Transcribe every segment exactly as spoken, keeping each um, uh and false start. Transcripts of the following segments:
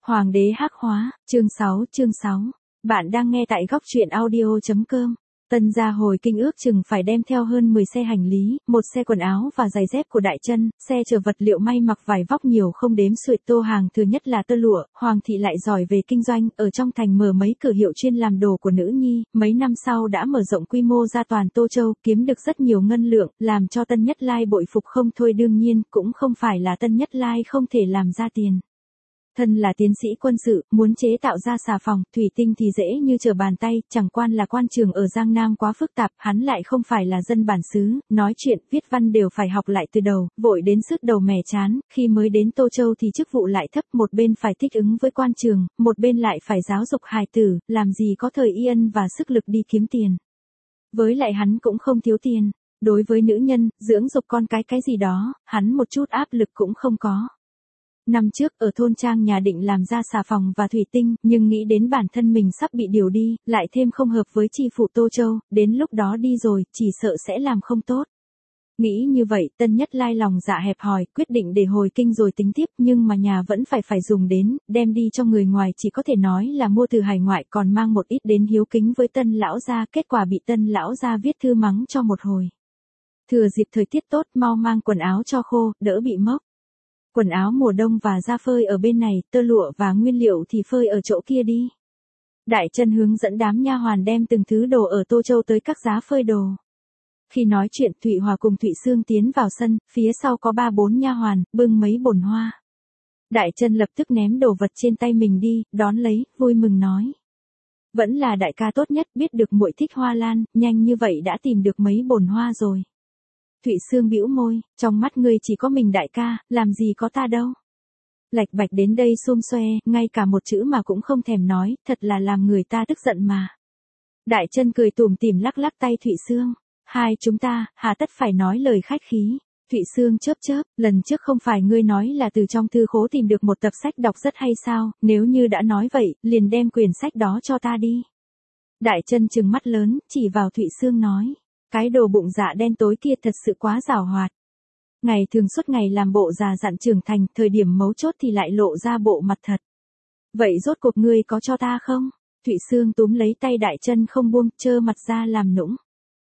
Hoàng đế hắc hóa, chương sáu, chương sáu. Bạn đang nghe tại góc truyện audio chấm com. Tân gia hồi kinh ước chừng phải đem theo hơn mười xe hành lý, một xe quần áo và giày dép của đại chân, xe chở vật liệu may mặc vải vóc nhiều không đếm xuể, tô hàng thừa nhất là tơ lụa. Hoàng thị lại giỏi về kinh doanh, ở trong thành mở mấy cửa hiệu chuyên làm đồ của nữ nhi, mấy năm sau đã mở rộng quy mô ra toàn Tô Châu, kiếm được rất nhiều ngân lượng, làm cho Tân Nhất Lai bội phục không thôi. Đương nhiên, cũng không phải là Tân Nhất Lai không thể làm ra tiền. Thân là tiến sĩ quân sự, muốn chế tạo ra xà phòng, thủy tinh thì dễ như trở bàn tay, chẳng quan là quan trường ở Giang Nam quá phức tạp, hắn lại không phải là dân bản xứ, nói chuyện, viết văn đều phải học lại từ đầu, vội đến sứt đầu mẻ chán, khi mới đến Tô Châu thì chức vụ lại thấp, một bên phải thích ứng với quan trường, một bên lại phải giáo dục hài tử, làm gì có thời yên và sức lực đi kiếm tiền. Với lại hắn cũng không thiếu tiền, đối với nữ nhân, dưỡng dục con cái cái gì đó, hắn một chút áp lực cũng không có. Năm trước ở thôn trang nhà định làm ra xà phòng và thủy tinh, nhưng nghĩ đến bản thân mình sắp bị điều đi, lại thêm không hợp với chi phủ Tô Châu, đến lúc đó đi rồi, chỉ sợ sẽ làm không tốt. Nghĩ như vậy, Tân Nhất Lai lòng dạ hẹp hòi, quyết định để hồi kinh rồi tính tiếp, nhưng mà nhà vẫn phải phải dùng đến, đem đi cho người ngoài chỉ có thể nói là mua từ hải ngoại, còn mang một ít đến hiếu kính với Tân lão gia, kết quả bị Tân lão gia viết thư mắng cho một hồi. Thừa dịp thời tiết tốt, mau mang quần áo cho khô, đỡ bị mốc. Quần áo mùa đông và da phơi ở bên này, tơ lụa và nguyên liệu thì phơi ở chỗ kia đi. Đại chân hướng dẫn đám nha hoàn đem từng thứ đồ ở Tô Châu tới các giá phơi đồ. Khi nói chuyện, Thụy Hòa cùng Thụy Sương tiến vào sân, phía sau có ba bốn nha hoàn, bưng mấy bồn hoa. Đại chân lập tức ném đồ vật trên tay mình đi, đón lấy, vui mừng nói. Vẫn là đại ca tốt nhất, biết được muội thích hoa lan, nhanh như vậy đã tìm được mấy bồn hoa rồi. Thụy Sương bĩu môi, trong mắt ngươi chỉ có mình đại ca, làm gì có ta đâu. Lạch bạch đến đây xum xoe, ngay cả một chữ mà cũng không thèm nói, thật là làm người ta tức giận mà. Đại chân cười tủm tỉm lắc lắc tay Thụy Sương, hai chúng ta, hà tất phải nói lời khách khí. Thụy Sương chớp chớp, lần trước không phải ngươi nói là từ trong thư khố tìm được một tập sách đọc rất hay sao, nếu như đã nói vậy, liền đem quyển sách đó cho ta đi. Đại chân trừng mắt lớn, chỉ vào Thụy Sương nói. Cái đồ bụng dạ đen tối kia thật sự quá giàu hoạt. Ngày thường suốt ngày làm bộ già dặn trưởng thành, thời điểm mấu chốt thì lại lộ ra bộ mặt thật. Vậy rốt cuộc ngươi có cho ta không? Thụy Sương túm lấy tay đại chân không buông, trơ mặt ra làm nũng.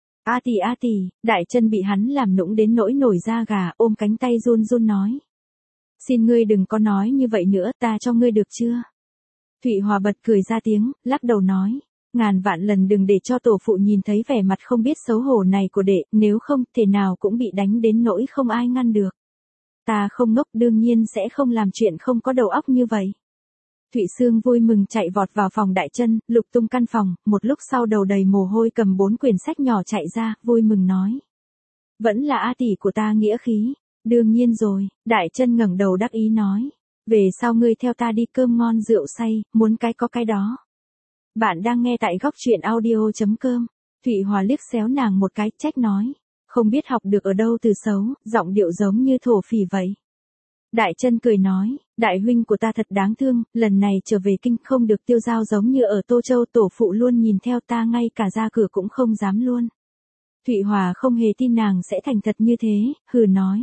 A tì a tì, đại chân bị hắn làm nũng đến nỗi nổi da gà, ôm cánh tay run run nói. Xin ngươi đừng có nói như vậy nữa, ta cho ngươi được chưa? Thụy Hòa bật cười ra tiếng, lắc đầu nói. Ngàn vạn lần đừng để cho tổ phụ nhìn thấy vẻ mặt không biết xấu hổ này của đệ, nếu không, thể nào cũng bị đánh đến nỗi không ai ngăn được. Ta không ngốc, đương nhiên sẽ không làm chuyện không có đầu óc như vậy. Thụy Sương vui mừng chạy vọt vào phòng đại chân, lục tung căn phòng, một lúc sau đầu đầy mồ hôi cầm bốn quyển sách nhỏ chạy ra, vui mừng nói. Vẫn là A tỷ của ta nghĩa khí. Đương nhiên rồi, đại chân ngẩng đầu đắc ý nói. Về sau ngươi theo ta đi, cơm ngon rượu say, muốn cái có cái đó. Bạn đang nghe tại góc truyện audio chấm com. Thụy Hòa liếc xéo nàng một cái, trách nói. Không biết học được ở đâu từ xấu, giọng điệu giống như thổ phỉ vậy. Đại chân cười nói, đại huynh của ta thật đáng thương, lần này trở về kinh không được tiêu dao giống như ở Tô Châu, tổ phụ luôn nhìn theo ta, ngay cả ra cửa cũng không dám luôn. Thụy Hòa không hề tin nàng sẽ thành thật như thế, hừ nói.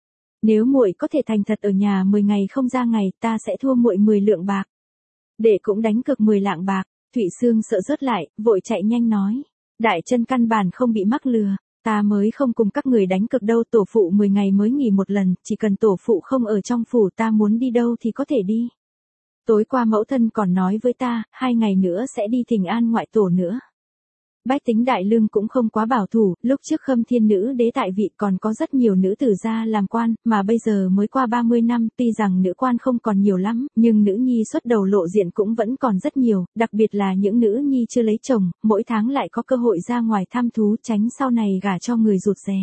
Nếu muội có thể thành thật ở nhà mười ngày không ra ngày, ta sẽ thua muội mười lượng bạc. Đệ cũng đánh cược mười lạng bạc. Thụy Sương sợ rớt lại, vội chạy nhanh nói. Đại chân căn bản không bị mắc lừa, ta mới không cùng các người đánh cược đâu, tổ phụ mười ngày mới nghỉ một lần, chỉ cần tổ phụ không ở trong phủ, ta muốn đi đâu thì có thể đi. Tối qua mẫu thân còn nói với ta, hai ngày nữa sẽ đi thỉnh an ngoại tổ nữa. Bách tính đại lương cũng không quá bảo thủ, lúc trước Khâm Thiên nữ đế tại vị còn có rất nhiều nữ tử gia làm quan, mà bây giờ mới qua ba mươi năm, tuy rằng nữ quan không còn nhiều lắm, nhưng nữ nhi xuất đầu lộ diện cũng vẫn còn rất nhiều, đặc biệt là những nữ nhi chưa lấy chồng, mỗi tháng lại có cơ hội ra ngoài thăm thú, tránh sau này gả cho người rụt rè.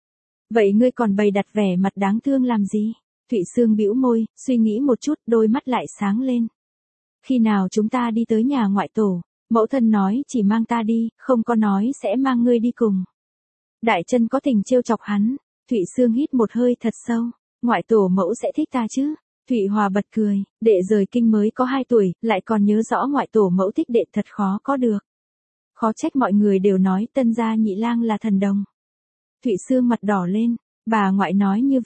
Vậy ngươi còn bày đặt vẻ mặt đáng thương làm gì? Thụy Sương bĩu môi, suy nghĩ một chút, đôi mắt lại sáng lên. Khi nào chúng ta đi tới nhà ngoại tổ? Mẫu thân nói chỉ mang ta đi, không có nói sẽ mang ngươi đi cùng. Đại chân có tình trêu chọc hắn. Thụy Sương hít một hơi thật sâu. Ngoại tổ mẫu sẽ thích ta chứ? Thụy Hòa bật cười, đệ rời kinh mới có hai tuổi, lại còn nhớ rõ ngoại tổ mẫu thích đệ, thật khó có được. Khó trách mọi người đều nói Tân gia nhị lang là thần đồng. Thụy Sương mặt đỏ lên, bà ngoại nói như vậy.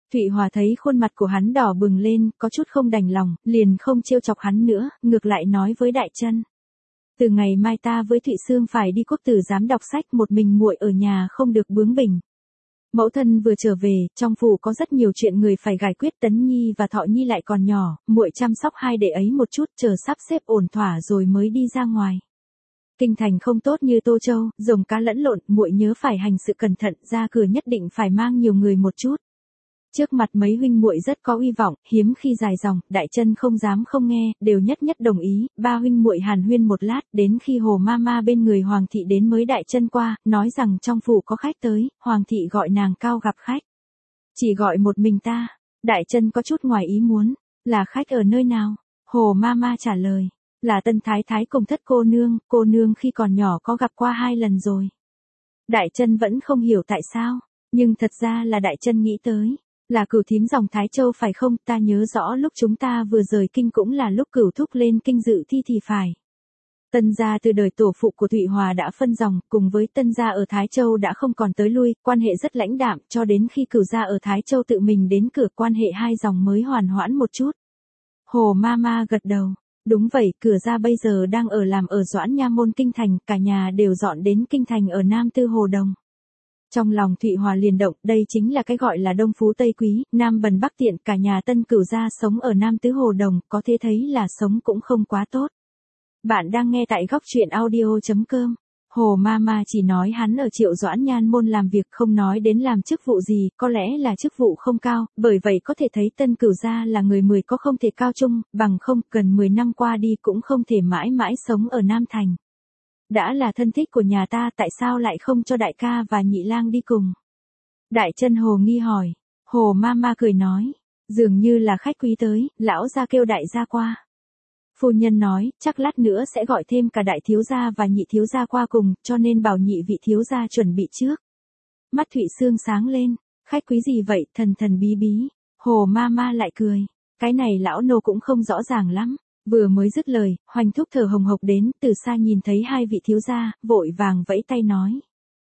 Thụy Hòa thấy khuôn mặt của hắn đỏ bừng lên, có chút không đành lòng, liền không trêu chọc hắn nữa, ngược lại nói với Đại Chân. Từ ngày mai ta với Thụy Sương phải đi quốc tử giám đọc sách, một mình muội ở nhà không được bướng bỉnh. Mẫu thân vừa trở về, trong phủ có rất nhiều chuyện người phải giải quyết, Tấn Nhi và Thọ Nhi lại còn nhỏ, muội chăm sóc hai đệ ấy một chút, chờ sắp xếp ổn thỏa rồi mới đi ra ngoài. Kinh thành không tốt như Tô Châu, rồng cá lẫn lộn, muội nhớ phải hành sự cẩn thận, ra cửa nhất định phải mang nhiều người một chút. Trước mặt mấy huynh muội rất có uy vọng, hiếm khi dài dòng, Đại Chân không dám không nghe, đều nhất nhất đồng ý, ba huynh muội hàn huyên một lát, đến khi Hồ Mama bên người Hoàng thị đến mới Đại Chân qua, nói rằng trong phủ có khách tới, Hoàng thị gọi nàng cao gặp khách. Chỉ gọi một mình ta, Đại Chân có chút ngoài ý muốn, là khách ở nơi nào? Hồ Mama trả lời, là Tân Thái Thái cùng Thất cô nương, cô nương khi còn nhỏ có gặp qua hai lần rồi. Đại Chân vẫn không hiểu tại sao, nhưng thật ra là Đại Chân nghĩ tới. Là Cửu thím dòng Thái Châu phải không, ta nhớ rõ lúc chúng ta vừa rời kinh cũng là lúc Cửu thúc lên kinh dự thi thì phải. Tân gia từ đời tổ phụ của Thụy Hòa đã phân dòng, cùng với Tân gia ở Thái Châu đã không còn tới lui, quan hệ rất lãnh đạm, cho đến khi Cửu gia ở Thái Châu tự mình đến cửa, quan hệ hai dòng mới hoàn hoãn một chút. Hồ Mama gật đầu, đúng vậy, Cửa gia bây giờ đang ở làm ở Doãn Nha môn kinh thành, cả nhà đều dọn đến kinh thành ở Nam Tư Hồ Đồng. Trong lòng Thụy Hòa liền động, đây chính là cái gọi là Đông Phú Tây Quý, Nam Bần Bắc Tiện, cả nhà Tân Cửu gia sống ở Nam Tứ Hồ Đồng, có thể thấy là sống cũng không quá tốt. Bạn đang nghe tại góc truyện audio chấm com. Hồ Mama chỉ nói hắn ở Triệu Doãn Nhan môn làm việc, không nói đến làm chức vụ gì, có lẽ là chức vụ không cao, bởi vậy có thể thấy Tân Cửu gia là người mười có không thể cao trung, bằng không, gần mười năm qua đi cũng không thể mãi mãi sống ở Nam Thành. Đã là thân thích của nhà ta, tại sao lại không cho đại ca và nhị lang đi cùng? Đại Chân hồ nghi hỏi. Hồ Mama cười nói, dường như là khách quý tới, lão gia kêu đại gia qua. Phu nhân nói, chắc lát nữa sẽ gọi thêm cả đại thiếu gia và nhị thiếu gia qua cùng, cho nên bảo nhị vị thiếu gia chuẩn bị trước. Mắt Thụy Sương sáng lên, khách quý gì vậy, thần thần bí bí. Hồ Mama lại cười, cái này lão nô cũng không rõ ràng lắm. Vừa mới dứt lời, Hoành thúc thở hồng hộc đến, từ xa nhìn thấy hai vị thiếu gia, vội vàng vẫy tay nói.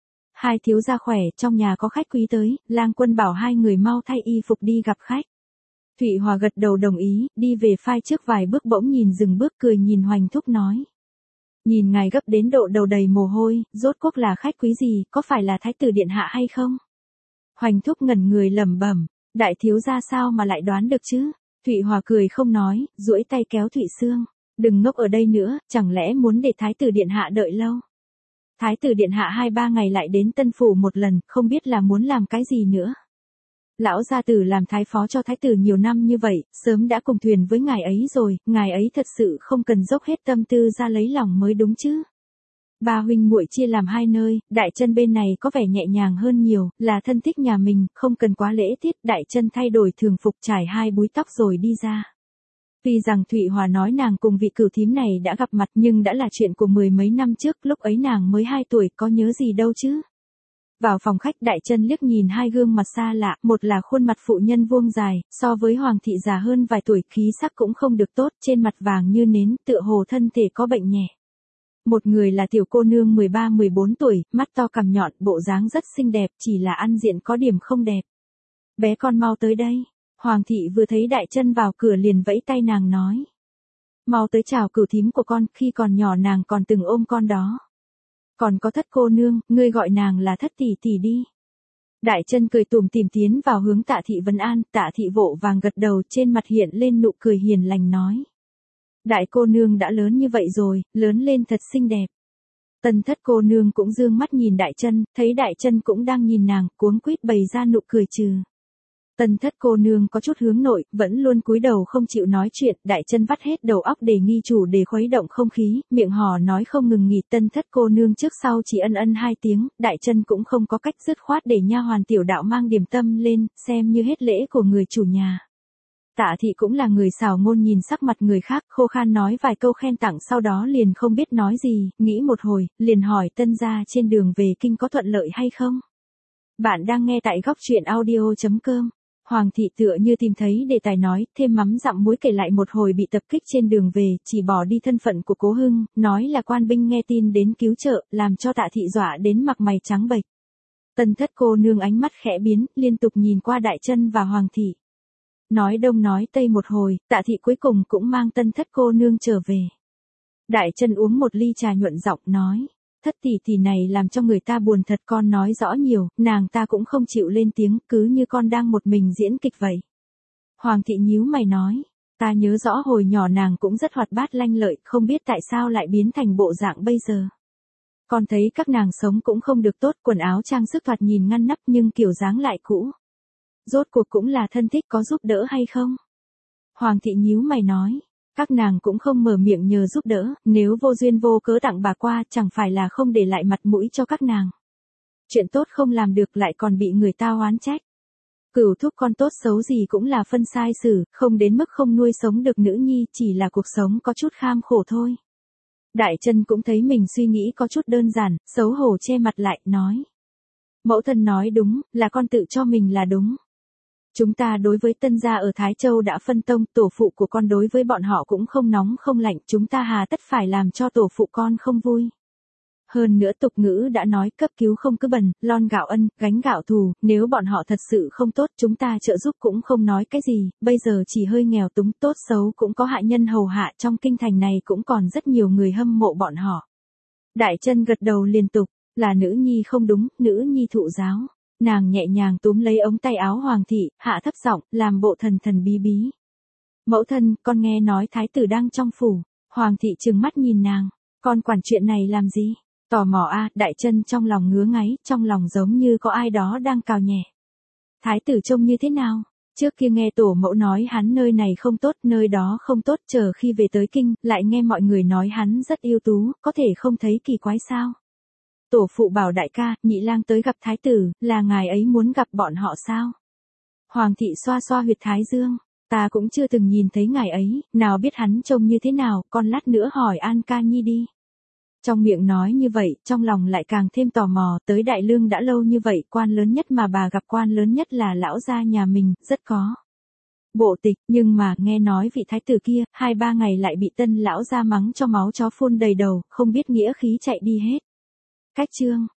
Hai thiếu gia khỏe, trong nhà có khách quý tới, lang quân bảo hai người mau thay y phục đi gặp khách. Thụy Hòa gật đầu đồng ý, đi về phai trước vài bước bỗng nhìn dừng bước cười nhìn Hoành thúc nói. Nhìn ngài gấp đến độ đầu đầy mồ hôi, rốt cuộc là khách quý gì, có phải là thái tử điện hạ hay không? Hoành thúc ngẩn người lẩm bẩm, đại thiếu gia sao mà lại đoán được chứ? Thụy Hòa cười không nói, duỗi tay kéo Thụy Sương. Đừng ngốc ở đây nữa, chẳng lẽ muốn để thái tử điện hạ đợi lâu? Thái tử điện hạ hai ba ngày lại đến Tân Phủ một lần, không biết là muốn làm cái gì nữa. Lão gia tử làm thái phó cho thái tử nhiều năm như vậy, sớm đã cùng thuyền với ngài ấy rồi, ngài ấy thật sự không cần dốc hết tâm tư ra lấy lòng mới đúng chứ. Ba huynh muội chia làm hai nơi, Đại Chân bên này có vẻ nhẹ nhàng hơn nhiều, là thân thích nhà mình, không cần quá lễ tiết, Đại Chân thay đổi thường phục trải hai búi tóc rồi đi ra. Tuy rằng Thụy Hòa nói nàng cùng vị Cửu thím này đã gặp mặt nhưng đã là chuyện của mười mấy năm trước, lúc ấy nàng mới hai tuổi, có nhớ gì đâu chứ. Vào phòng khách, Đại Chân liếc nhìn hai gương mặt xa lạ, một là khuôn mặt phụ nhân vuông dài, so với Hoàng thị già hơn vài tuổi, khí sắc cũng không được tốt, trên mặt vàng như nến, tựa hồ thân thể có bệnh nhẹ. Một người là tiểu cô nương mười ba mười bốn tuổi, mắt to cằm nhọn, bộ dáng rất xinh đẹp, chỉ là ăn diện có điểm không đẹp. Bé con mau tới đây. Hoàng thị vừa thấy Đại Chân vào cửa liền vẫy tay nàng nói. Mau tới chào Cửu thím của con, khi còn nhỏ nàng còn từng ôm con đó. Còn có Thất cô nương, ngươi gọi nàng là Thất tỷ tỷ đi. Đại Chân cười tủm tỉm tiến vào hướng Tạ thị vấn an, Tạ thị vội vàng gật đầu, trên mặt hiện lên nụ cười hiền lành nói. Đại cô nương đã lớn như vậy rồi, lớn lên thật xinh đẹp. Tân Thất cô nương cũng dương mắt nhìn Đại Chân, thấy Đại Chân cũng đang nhìn nàng, cuống quýt bày ra nụ cười trừ. Tân Thất cô nương có chút hướng nội, vẫn luôn cúi đầu không chịu nói chuyện, Đại Chân vắt hết đầu óc để nghi chủ để khuấy động không khí, miệng hò nói không ngừng nghỉ. Tân Thất cô nương trước sau chỉ ân ân hai tiếng, Đại Chân cũng không có cách dứt khoát để nha hoàn tiểu đạo mang điểm tâm lên, xem như hết lễ của người chủ nhà. Tạ thị cũng là người xảo ngôn, nhìn sắc mặt người khác, khô khan nói vài câu khen tặng, sau đó liền không biết nói gì, nghĩ một hồi, liền hỏi Tân gia trên đường về kinh có thuận lợi hay không. Bạn đang nghe tại góc truyện audio chấm com. Hoàng thị tựa như tìm thấy đề tài nói, thêm mắm dặm muối kể lại một hồi bị tập kích trên đường về, chỉ bỏ đi thân phận của Cố Hưng, nói là quan binh nghe tin đến cứu trợ, làm cho Tạ thị dọa đến mặt mày trắng bệch. Tân thất cô nương ánh mắt khẽ biến, liên tục nhìn qua Đại Chân và Hoàng thị. Nói đông nói tây một hồi, Tạ thị cuối cùng cũng mang tân thất cô nương trở về. Đại Chân uống một ly trà nhuận giọng nói, thất tỷ tỷ này làm cho người ta buồn thật, con nói rõ nhiều, nàng ta cũng không chịu lên tiếng, cứ như con đang một mình diễn kịch vậy. Hoàng thị nhíu mày nói, ta nhớ rõ hồi nhỏ nàng cũng rất hoạt bát lanh lợi, không biết tại sao lại biến thành bộ dạng bây giờ. Con thấy các nàng sống cũng không được tốt, quần áo trang sức thoạt nhìn ngăn nắp nhưng kiểu dáng lại cũ. Rốt cuộc cũng là thân thích, có giúp đỡ hay không? Hoàng thị nhíu mày nói, các nàng cũng không mở miệng nhờ giúp đỡ, nếu vô duyên vô cớ tặng bà qua chẳng phải là không để lại mặt mũi cho các nàng. Chuyện tốt không làm được lại còn bị người ta oán trách. Cửu thúc con tốt xấu gì cũng là phân sai xử, không đến mức không nuôi sống được nữ nhi, chỉ là cuộc sống có chút kham khổ thôi. Đại Chân cũng thấy mình suy nghĩ có chút đơn giản, xấu hổ che mặt lại, nói. Mẫu thân nói đúng, là con tự cho mình là đúng. Chúng ta đối với Tân gia ở Thái Châu đã phân tông, tổ phụ của con đối với bọn họ cũng không nóng không lạnh, chúng ta hà tất phải làm cho tổ phụ con không vui. Hơn nữa tục ngữ đã nói cấp cứu không cứ bần, lon gạo ân, gánh gạo thù, nếu bọn họ thật sự không tốt chúng ta trợ giúp cũng không nói cái gì, bây giờ chỉ hơi nghèo túng, tốt xấu cũng có hạ nhân hầu hạ, trong kinh thành này cũng còn rất nhiều người hâm mộ bọn họ. Đại Chân gật đầu liên tục, là nữ nhi không đúng, nữ nhi thụ giáo. Nàng nhẹ nhàng túm lấy ống tay áo Hoàng thị, hạ thấp giọng, làm bộ thần thần bí bí. Mẫu thân, con nghe nói thái tử đang trong phủ. Hoàng thị trừng mắt nhìn nàng, con quản chuyện này làm gì? Tò mò a, à, Đại Chân trong lòng ngứa ngáy, trong lòng giống như có ai đó đang cào nhẹ. Thái tử trông như thế nào? Trước kia nghe tổ mẫu nói hắn nơi này không tốt, nơi đó không tốt, chờ khi về tới kinh, lại nghe mọi người nói hắn rất ưu tú, có thể không thấy kỳ quái sao? Tổ phụ bảo đại ca, nhị lang tới gặp thái tử, là ngài ấy muốn gặp bọn họ sao? Hoàng thị xoa xoa huyệt thái dương, ta cũng chưa từng nhìn thấy ngài ấy, nào biết hắn trông như thế nào, con lát nữa hỏi An ca nhi đi. Trong miệng nói như vậy, trong lòng lại càng thêm tò mò, tới Đại Lương đã lâu như vậy, quan lớn nhất mà bà gặp quan lớn nhất là lão gia nhà mình, rất có bộ tịch, nhưng mà nghe nói vị thái tử kia, hai ba ngày lại bị tân lão gia mắng cho máu chó phun đầy đầu, không biết nghĩa khí chạy đi hết. Cách chương